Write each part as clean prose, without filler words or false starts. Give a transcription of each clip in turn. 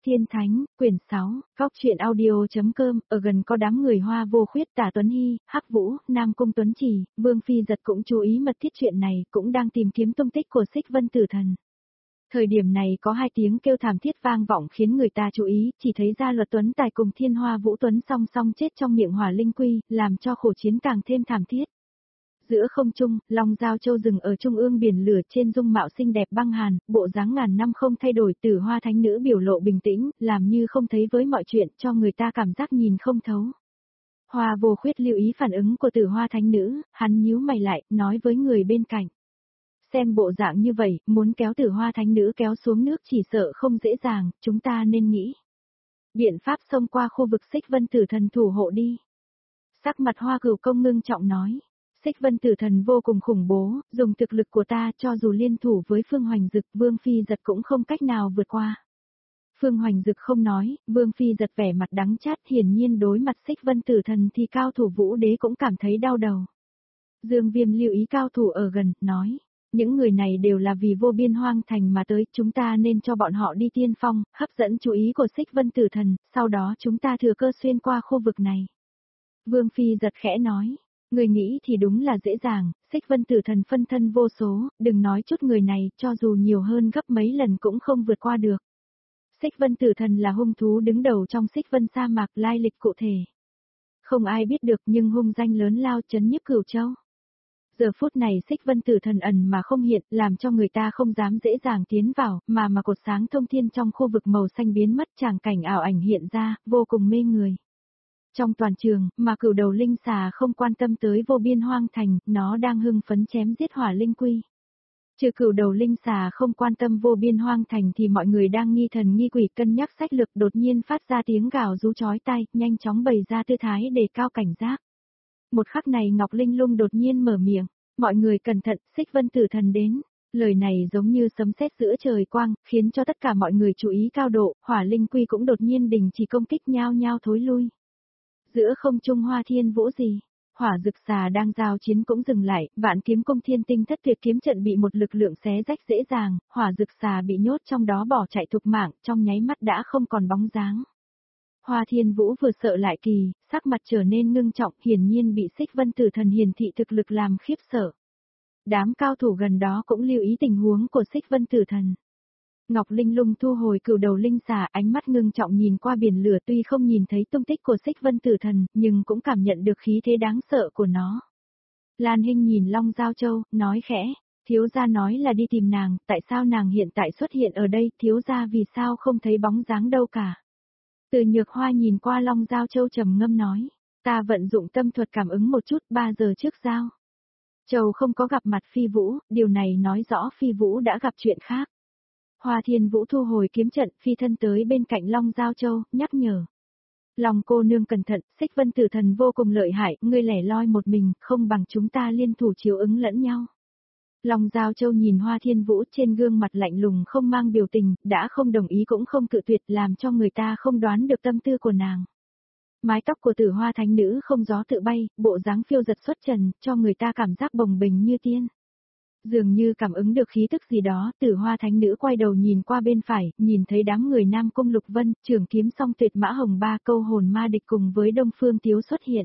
Tiên Thánh, quyển 6, góc truyện audio.com, ở gần có đám người Hoa Vô Khuyết, Tả Tuấn Hy, Hắc Vũ, Nam Cung Tuấn Trì, Vương Phi Giật cũng chú ý mật thiết chuyện này, cũng đang tìm kiếm tung tích của Xích Vân Tử Thần. Thời điểm này có hai tiếng kêu thảm thiết vang vọng khiến người ta chú ý, chỉ thấy Gia Luật Tuấn Tài cùng Thiên Hoa Vũ Tuấn song song chết trong miệng hỏa linh quy, làm cho khổ chiến càng thêm thảm thiết. Giữa không trung, Long Giao Châu dừng ở trung ương biển lửa trên dung mạo xinh đẹp băng hàn, bộ dáng ngàn năm không thay đổi, Tử Hoa Thánh Nữ biểu lộ bình tĩnh, làm như không thấy với mọi chuyện, cho người ta cảm giác nhìn không thấu. Hoa Vô Khuyết lưu ý phản ứng của Tử Hoa Thánh Nữ, hắn nhíu mày lại, nói với người bên cạnh. Xem bộ dạng như vậy, muốn kéo Tử Hoa Thánh Nữ kéo xuống nước chỉ sợ không dễ dàng, chúng ta nên nghĩ biện pháp xông qua khu vực Xích Vân Tử Thần thủ hộ đi. Sắc mặt Hoa Cửu Công ngưng trọng nói. Xích Vân Tử Thần vô cùng khủng bố, dùng thực lực của ta cho dù liên thủ với Phương Hoành Dực, Vương Phi Giật cũng không cách nào vượt qua. Phương Hoành Dực không nói, Vương Phi Giật vẻ mặt đắng chát, hiển nhiên đối mặt Xích Vân Tử Thần thì cao thủ Vũ Đế cũng cảm thấy đau đầu. Dương Viêm lưu ý cao thủ ở gần, nói, những người này đều là vì vô biên hoang thành mà tới, chúng ta nên cho bọn họ đi tiên phong, hấp dẫn chú ý của Xích Vân Tử Thần, sau đó chúng ta thừa cơ xuyên qua khu vực này. Vương Phi Giật khẽ nói. Người nghĩ thì đúng là dễ dàng, Xích Vân Tử Thần phân thân vô số, đừng nói chút người này, cho dù nhiều hơn gấp mấy lần cũng không vượt qua được. Xích Vân Tử Thần là hung thú đứng đầu trong Xích Vân sa mạc, lai lịch cụ thể. Không ai biết được nhưng hung danh lớn lao chấn nhức Cửu Châu. Giờ phút này Xích Vân Tử Thần ẩn mà không hiện, làm cho người ta không dám dễ dàng tiến vào, mà cột sáng thông thiên trong khu vực màu xanh biến mất, tràng cảnh ảo ảnh hiện ra, vô cùng mê người. Trong toàn trường, mà Cửu đầu linh xà không quan tâm tới vô biên hoang thành, nó đang hưng phấn chém giết hỏa linh quy. Trừ Cửu đầu linh xà không quan tâm vô biên hoang thành thì mọi người đang nghi thần nghi quỷ cân nhắc sách lược, đột nhiên phát ra tiếng gào rú chói tai, nhanh chóng bày ra tư thái để cao cảnh giác. Một khắc này Ngọc Linh Lung đột nhiên mở miệng, mọi người cẩn thận, Xích Vân Tử Thần đến. Lời này giống như sấm sét giữa trời quang, khiến cho tất cả mọi người chú ý cao độ, hỏa linh quy cũng đột nhiên đình chỉ công kích, nhao nhao thối lui. Giữa không trung Hoa Thiên Vũ gì, hỏa dực xà đang giao chiến cũng dừng lại, Vạn Kiếm Cung Thiên Tinh Thất Tuyệt kiếm trận bị một lực lượng xé rách dễ dàng, hỏa dực xà bị nhốt trong đó bỏ chạy thục mạng, trong nháy mắt đã không còn bóng dáng. Hoa Thiên Vũ vừa sợ lại kỳ, sắc mặt trở nên ngưng trọng, hiển nhiên bị Xích Vân Tử Thần hiển thị thực lực làm khiếp sợ. Đám cao thủ gần đó cũng lưu ý tình huống của Xích Vân Tử Thần. Ngọc Linh Lung thu hồi Cửu đầu linh xà, ánh mắt ngưng trọng nhìn qua biển lửa, tuy không nhìn thấy tung tích của Xích Vân Tử Thần, nhưng cũng cảm nhận được khí thế đáng sợ của nó. Lan Hinh nhìn Long Giao Châu, nói khẽ, thiếu gia nói là đi tìm nàng, tại sao nàng hiện tại xuất hiện ở đây, thiếu gia vì sao không thấy bóng dáng đâu cả. Từ Nhược Hoa nhìn qua Long Giao Châu trầm ngâm nói, ta vận dụng tâm thuật cảm ứng một chút, 3 giờ trước giao Châu không có gặp mặt Phi Vũ, điều này nói rõ Phi Vũ đã gặp chuyện khác. Hoa Thiên Vũ thu hồi kiếm trận, phi thân tới bên cạnh Long Giao Châu, nhắc nhở. Long cô nương cẩn thận, Xích Vân Tử Thần vô cùng lợi hại, ngươi lẻ loi một mình, không bằng chúng ta liên thủ chiếu ứng lẫn nhau. Long Giao Châu nhìn Hoa Thiên Vũ, trên gương mặt lạnh lùng không mang biểu tình, đã không đồng ý cũng không cự tuyệt, làm cho người ta không đoán được tâm tư của nàng. Mái tóc của Tử Hoa Thánh Nữ không gió tự bay, bộ dáng phiêu giật xuất trần, cho người ta cảm giác bồng bềnh như tiên. Dường như cảm ứng được khí tức gì đó, Tử Hoa Thánh Nữ quay đầu nhìn qua bên phải, nhìn thấy đám người Nam Cung Lục Vân, Trưởng Kiếm Song Tuyệt Mã Hồng Ba, Câu Hồn Ma Địch cùng với Đông Phương Tiếu xuất hiện.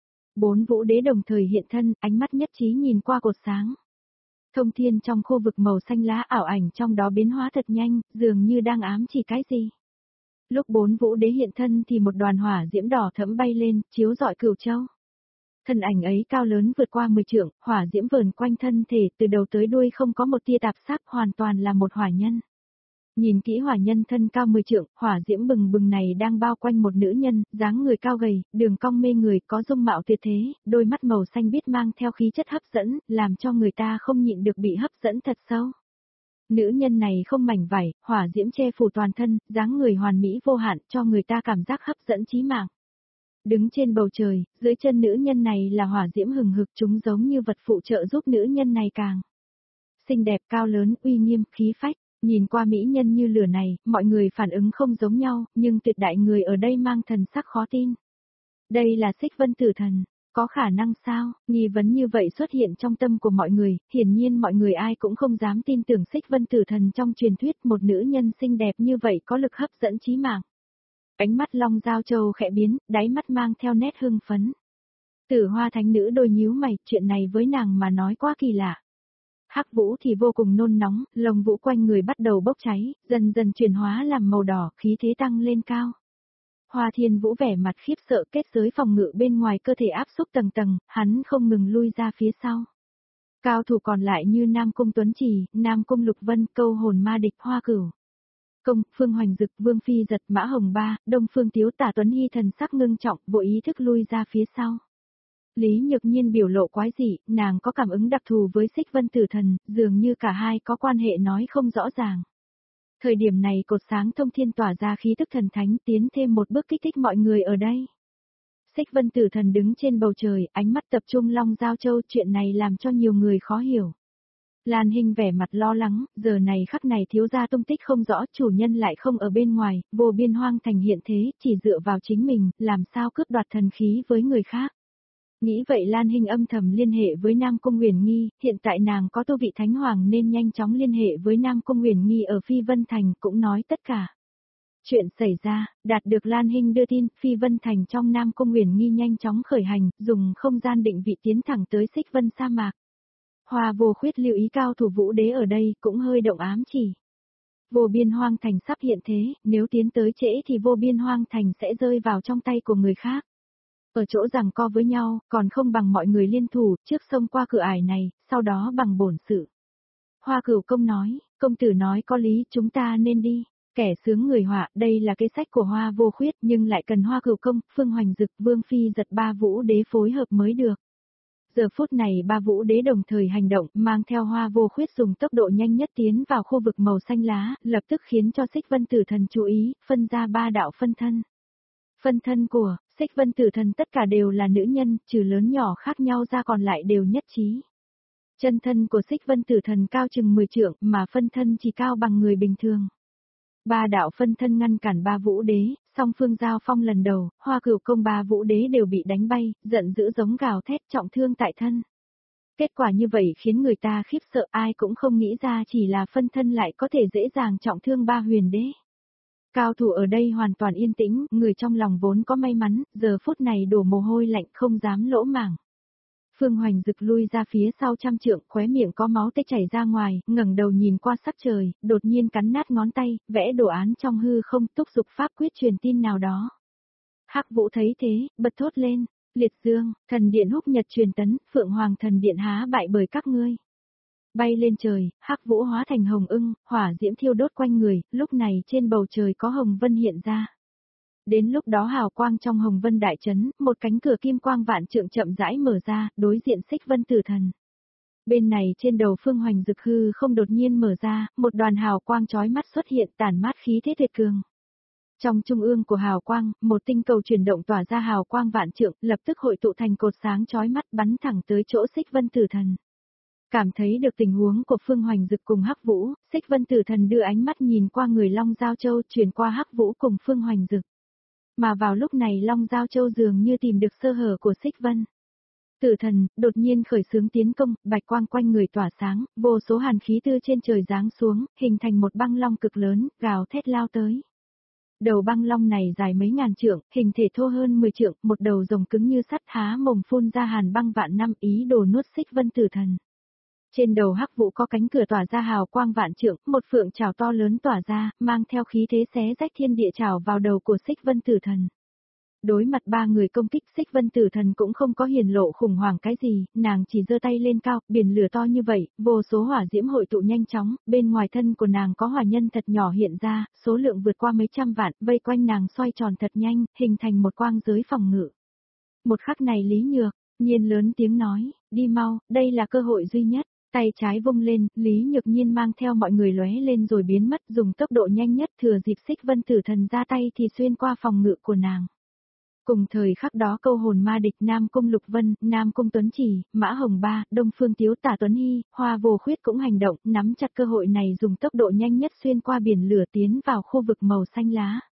4 vũ đế đồng thời hiện thân, ánh mắt nhất trí nhìn qua cột sáng. Thông thiên trong khu vực màu xanh lá ảo ảnh trong đó biến hóa thật nhanh, dường như đang ám chỉ cái gì. Lúc 4 vũ đế hiện thân thì một đoàn hỏa diễm đỏ thẫm bay lên, chiếu rọi Cửu Châu. Thân ảnh ấy cao lớn vượt qua 10 trượng, hỏa diễm vờn quanh thân thể, từ đầu tới đuôi không có một tia tạp sắc, hoàn toàn là một hỏa nhân. Nhìn kỹ hỏa nhân thân cao 10 trượng, hỏa diễm bừng bừng này đang bao quanh một nữ nhân, dáng người cao gầy, đường cong mê người, có dung mạo tuyệt thế, đôi mắt màu xanh biếc mang theo khí chất hấp dẫn, làm cho người ta không nhịn được bị hấp dẫn thật sâu. Nữ nhân này không mảnh vải, hỏa diễm che phủ toàn thân, dáng người hoàn mỹ vô hạn, cho người ta cảm giác hấp dẫn chí mạng. Đứng trên bầu trời, dưới chân nữ nhân này là hỏa diễm hừng hực, chúng giống như vật phụ trợ giúp nữ nhân này càng xinh đẹp, cao lớn, uy nghiêm, khí phách. Nhìn qua mỹ nhân như lửa này, mọi người phản ứng không giống nhau, nhưng tuyệt đại người ở đây mang thần sắc khó tin. Đây là Xích Vân Tử Thần. Có khả năng sao? Nghi vấn như vậy xuất hiện trong tâm của mọi người, hiển nhiên mọi người ai cũng không dám tin tưởng Xích Vân Tử Thần trong truyền thuyết một nữ nhân xinh đẹp như vậy có lực hấp dẫn chí mạng. Ánh mắt Long Giao Châu khẽ biến, đáy mắt mang theo nét hưng phấn. Tử Hoa Thánh Nữ đôi nhíu mày, chuyện này với nàng mà nói quá kỳ lạ. Hắc Vũ thì vô cùng nôn nóng, lồng vũ quanh người bắt đầu bốc cháy, dần dần chuyển hóa làm màu đỏ, khí thế tăng lên cao. Hoa Thiên Vũ vẻ mặt khiếp sợ, kết giới phòng ngự bên ngoài cơ thể áp xúc tầng tầng, hắn không ngừng lui ra phía sau. Cao thủ còn lại như Nam Cung Tuấn Trì, Nam Cung Lục Vân, Câu Hồn Ma Địch, Hoa Cửu Công, Phương Hoành Dực, Vương Phi Giật, Mã Hồng Ba, Đông Phương Tiếu, Tả Tuấn Hy thần sắc ngưng trọng, vô ý thức lui ra phía sau. Lý Nhược Nhiên biểu lộ quái dị, nàng có cảm ứng đặc thù với Xích Vân Tử Thần, dường như cả hai có quan hệ nói không rõ ràng. Thời điểm này cột sáng thông thiên tỏa ra khí tức thần thánh, tiến thêm một bước kích thích mọi người ở đây. Xích Vân Tử Thần đứng trên bầu trời, ánh mắt tập trung Long Giao Châu, chuyện này làm cho nhiều người khó hiểu. Lan Hinh vẻ mặt lo lắng, giờ này khắc này thiếu gia tung tích không rõ, chủ nhân lại không ở bên ngoài, vô biên hoang thành hiện thế, chỉ dựa vào chính mình, làm sao cướp đoạt thần khí với người khác. Nghĩ vậy Lan Hinh âm thầm liên hệ với Nam Cung Huyền Nghi, hiện tại nàng có tu vị thánh hoàng nên nhanh chóng liên hệ với Nam Cung Huyền Nghi ở Phi Vân Thành cũng nói tất cả. Chuyện xảy ra, đạt được Lan Hinh đưa tin, Phi Vân Thành trong Nam Cung Huyền Nghi nhanh chóng khởi hành, dùng không gian định vị tiến thẳng tới Xích Vân sa mạc. Hoa Vô Khuyết lưu ý cao thủ Vũ Đế ở đây cũng hơi động ám chỉ. Vô biên hoang thành sắp hiện thế, nếu tiến tới trễ thì vô biên hoang thành sẽ rơi vào trong tay của người khác. Ở chỗ giằng co với nhau, còn không bằng mọi người liên thủ, trước xông qua cửa ải này, sau đó bằng bổn sự. Hoa Cửu Công nói, công tử nói có lý, chúng ta nên đi. Kẻ sướng người họa, đây là kế sách của Hoa Vô Khuyết nhưng lại cần Hoa Cửu Công, Phương Hoành Dực, Vương Phi Giật, ba Vũ Đế phối hợp mới được. Giờ phút này ba Vũ Đế đồng thời hành động, mang theo Hoa Vô Khuyết dùng tốc độ nhanh nhất tiến vào khu vực màu xanh lá, lập tức khiến cho Xích Vân Tử Thần chú ý, phân ra ba đạo phân thân. Phân thân của Xích Vân Tử Thần tất cả đều là nữ nhân, trừ lớn nhỏ khác nhau ra còn lại đều nhất trí. Chân thân của Xích Vân Tử Thần cao chừng 10 trượng, mà phân thân chỉ cao bằng người bình thường. Ba đạo phân thân ngăn cản ba Vũ Đế, song phương giao phong lần đầu, Hoa Cửu Công ba Vũ Đế đều bị đánh bay, giận dữ giống gào thét trọng thương tại thân. Kết quả như vậy khiến người ta khiếp sợ, ai cũng không nghĩ ra chỉ là phân thân lại có thể dễ dàng trọng thương ba Huyền Đế. Cao thủ ở đây hoàn toàn yên tĩnh, người trong lòng vốn có may mắn, giờ phút này đổ mồ hôi lạnh không dám lỗ mảng. Phương Hoành Dực lui ra phía sau trăm trượng, khóe miệng có máu tê chảy ra ngoài, ngẩng đầu nhìn qua sắc trời, đột nhiên cắn nát ngón tay, vẽ đồ án trong hư không, thúc giục pháp quyết truyền tin nào đó. Hắc Vũ thấy thế, bật thốt lên, liệt dương, thần điện húc nhật truyền tấn, Phượng Hoàng thần điện há bại bởi các ngươi. Bay lên trời, Hắc Vũ hóa thành hồng ưng, hỏa diễm thiêu đốt quanh người, lúc này trên bầu trời có hồng vân hiện ra. Đến lúc đó hào quang trong hồng vân đại chấn, một cánh cửa kim quang vạn trượng chậm rãi mở ra, đối diện Xích Vân Tử Thần. Bên này trên đầu Phương Hoành Dực hư không đột nhiên mở ra, một đoàn hào quang chói mắt xuất hiện tản mát khí thế tuyệt cường. Trong trung ương của hào quang, một tinh cầu chuyển động tỏa ra hào quang vạn trượng, lập tức hội tụ thành cột sáng chói mắt bắn thẳng tới chỗ Xích Vân Tử Thần. Cảm thấy được tình huống của Phương Hoành Dực cùng Hắc Vũ, Xích Vân Tử Thần đưa ánh mắt nhìn qua người Long Giao Châu chuyển qua Hắc Vũ cùng Phương Hoành Dực. Mà vào lúc này Long Giao Châu dường như tìm được sơ hở của Xích Vân Tử Thần, đột nhiên khởi xướng tiến công, bạch quang quanh người tỏa sáng, vô số hàn khí từ trên trời giáng xuống, hình thành một băng long cực lớn, gào thét lao tới. Đầu băng long này dài mấy ngàn trượng, hình thể thô hơn 10 trượng, một đầu rồng cứng như sắt há mồm phun ra hàn băng vạn năm ý đồ nuốt Xích Vân Tử Thần. Trên đầu Hắc Vũ có cánh cửa tỏa ra hào quang vạn trượng, một phượng trảo to lớn tỏa ra, mang theo khí thế xé rách thiên địa trảo vào đầu của Xích Vân Tử Thần. Đối mặt ba người công kích, Xích Vân Tử Thần cũng không có hiển lộ khủng hoảng cái gì, nàng chỉ giơ tay lên cao, biển lửa to như vậy, vô số hỏa diễm hội tụ nhanh chóng, bên ngoài thân của nàng có hỏa nhân thật nhỏ hiện ra, số lượng vượt qua mấy trăm vạn, vây quanh nàng xoay tròn thật nhanh, hình thành một quang giới phòng ngự. Một khắc này Lý Nhược Nhiên lớn tiếng nói, đi mau, đây là cơ hội duy nhất. Tay trái vung lên, Lý Nhược Nhiên mang theo mọi người lóe lên rồi biến mất, dùng tốc độ nhanh nhất thừa dịp Xích Vân Tử Thần ra tay thì xuyên qua phòng ngự của nàng. Cùng thời khắc đó Câu Hồn Ma Địch, Nam Cung Lục Vân, Nam Cung Tuấn Trì, Mã Hồng Ba, Đông Phương Tiếu, Tả Tuấn Hy, Hoa Vô Khuyết cũng hành động, nắm chặt cơ hội này dùng tốc độ nhanh nhất xuyên qua biển lửa tiến vào khu vực màu xanh lá.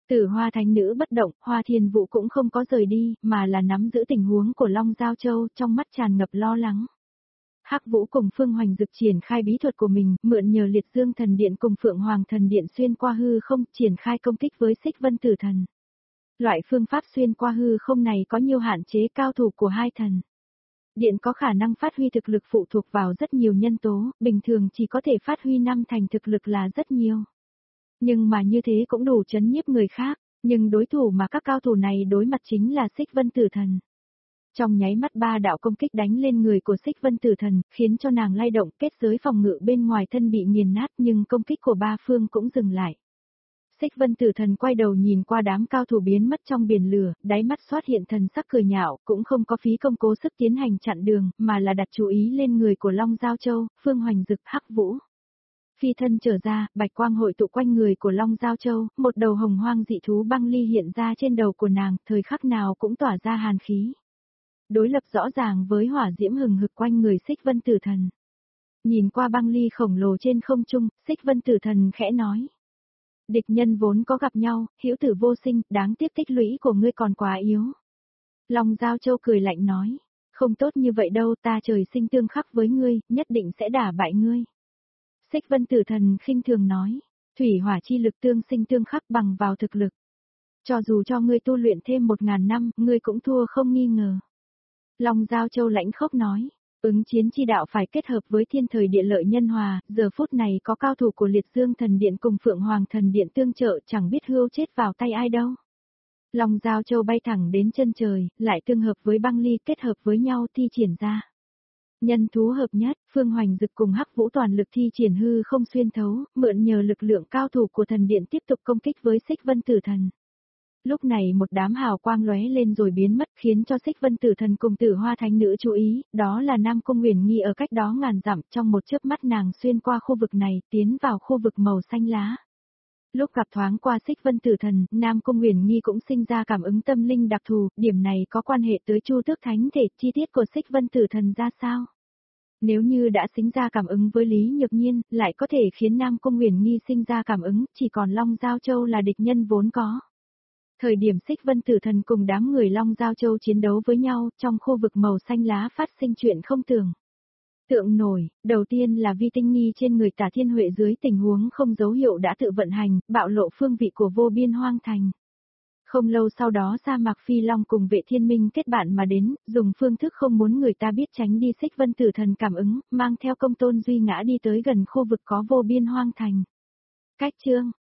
Tử Hoa Thánh Nữ bất động, Hoa Thiên Vũ cũng không có rời đi, mà là nắm giữ tình huống của Long Giao Châu, trong mắt tràn ngập lo lắng. Hắc Vũ cùng Phương Hoành Dực triển khai bí thuật của mình, mượn nhờ Liệt Dương Thần Điện cùng Phượng Hoàng Thần Điện xuyên qua hư không, triển khai công kích với Xích Vân Tử Thần. Loại phương pháp xuyên qua hư không này có nhiều hạn chế cao thủ của hai thần. Điện có khả năng phát huy thực lực phụ thuộc vào rất nhiều nhân tố, bình thường chỉ có thể phát huy 5 thành thực lực là rất nhiều. Nhưng mà như thế cũng đủ chấn nhiếp người khác, nhưng đối thủ mà các cao thủ này đối mặt chính là Xích Vân Tử Thần. Trong nháy mắt 3 đạo công kích đánh lên người của Xích Vân Tử Thần, khiến cho nàng lay động, kết giới phòng ngự bên ngoài thân bị nghiền nát, nhưng công kích của ba phương cũng dừng lại. Xích Vân Tử Thần quay đầu nhìn qua đám cao thủ biến mất trong biển lửa, đáy mắt xuất hiện thần sắc cười nhạo, cũng không có phí công cố sức tiến hành chặn đường, mà là đặt chú ý lên người của Long Giao Châu, Phương Hoành Dực, Hắc Vũ. Phi thân trở ra, bạch quang hội tụ quanh người của Long Giao Châu, một đầu hồng hoang dị thú băng ly hiện ra trên đầu của nàng, thời khắc nào cũng tỏa ra hàn khí. Đối lập rõ ràng với hỏa diễm hừng hực quanh người Xích Vân Tử Thần. Nhìn qua băng ly khổng lồ trên không trung, Xích Vân Tử Thần khẽ nói. Địch nhân vốn có gặp nhau, hữu tử vô sinh, đáng tiếc tích lũy của ngươi còn quá yếu. Long Giao Châu cười lạnh nói, không tốt như vậy đâu, ta trời sinh tương khắc với ngươi, nhất định sẽ đả bại ngươi. Xích Vân Tử Thần khinh thường nói, thủy hỏa chi lực tương sinh tương khắc bằng vào thực lực. Cho dù cho ngươi tu luyện thêm 1000 năm, ngươi cũng thua không nghi ngờ. Long Giao Châu lãnh khốc nói, ứng chiến chi đạo phải kết hợp với thiên thời địa lợi nhân hòa, giờ phút này có cao thủ của Liệt Dương Thần Điện cùng Phượng Hoàng Thần Điện tương trợ, chẳng biết hươu chết vào tay ai đâu. Long Giao Châu bay thẳng đến chân trời, lại tương hợp với băng ly kết hợp với nhau thi triển ra. Nhân thú hợp nhất, Phương Hoành Dực cùng Hắc Vũ toàn lực thi triển hư không xuyên thấu, mượn nhờ lực lượng cao thủ của thần điện tiếp tục công kích với Xích Vân Tử Thần. Lúc này một đám hào quang lóe lên rồi biến mất, khiến cho Xích Vân Tử Thần cùng Tử Hoa Thánh Nữ chú ý, đó là Nam Cung Uyển Nhi ở cách đó ngàn dặm, trong một chớp mắt nàng xuyên qua khu vực này, tiến vào khu vực màu xanh lá. Lúc gặp thoáng qua Xích Vân Tử Thần, Nam Cung Uyển Nhi cũng sinh ra cảm ứng tâm linh đặc thù, điểm này có quan hệ tới Chu Tước Thánh thể, chi tiết của Xích Vân Tử Thần ra sao? Nếu như đã sinh ra cảm ứng với Lý Nhược Nhiên, lại có thể khiến Nam Cung Uyển Nhi sinh ra cảm ứng, chỉ còn Long Giao Châu là địch nhân vốn có. Thời điểm Xích Vân Tử Thần cùng đám người Long Giao Châu chiến đấu với nhau, trong khu vực màu xanh lá phát sinh chuyện không tưởng tượng nổi, đầu tiên là vi tinh nghi trên người Tả Thiên Huệ dưới tình huống không dấu hiệu đã tự vận hành, bạo lộ phương vị của vô biên hoang thành. Không lâu sau đó Sa Mạc Phi Long cùng Vệ Thiên Minh kết bạn mà đến, dùng phương thức không muốn người ta biết tránh đi Xích Vân Tử Thần cảm ứng, mang theo Công Tôn Duy Ngã đi tới gần khu vực có vô biên hoang thành. Cách chương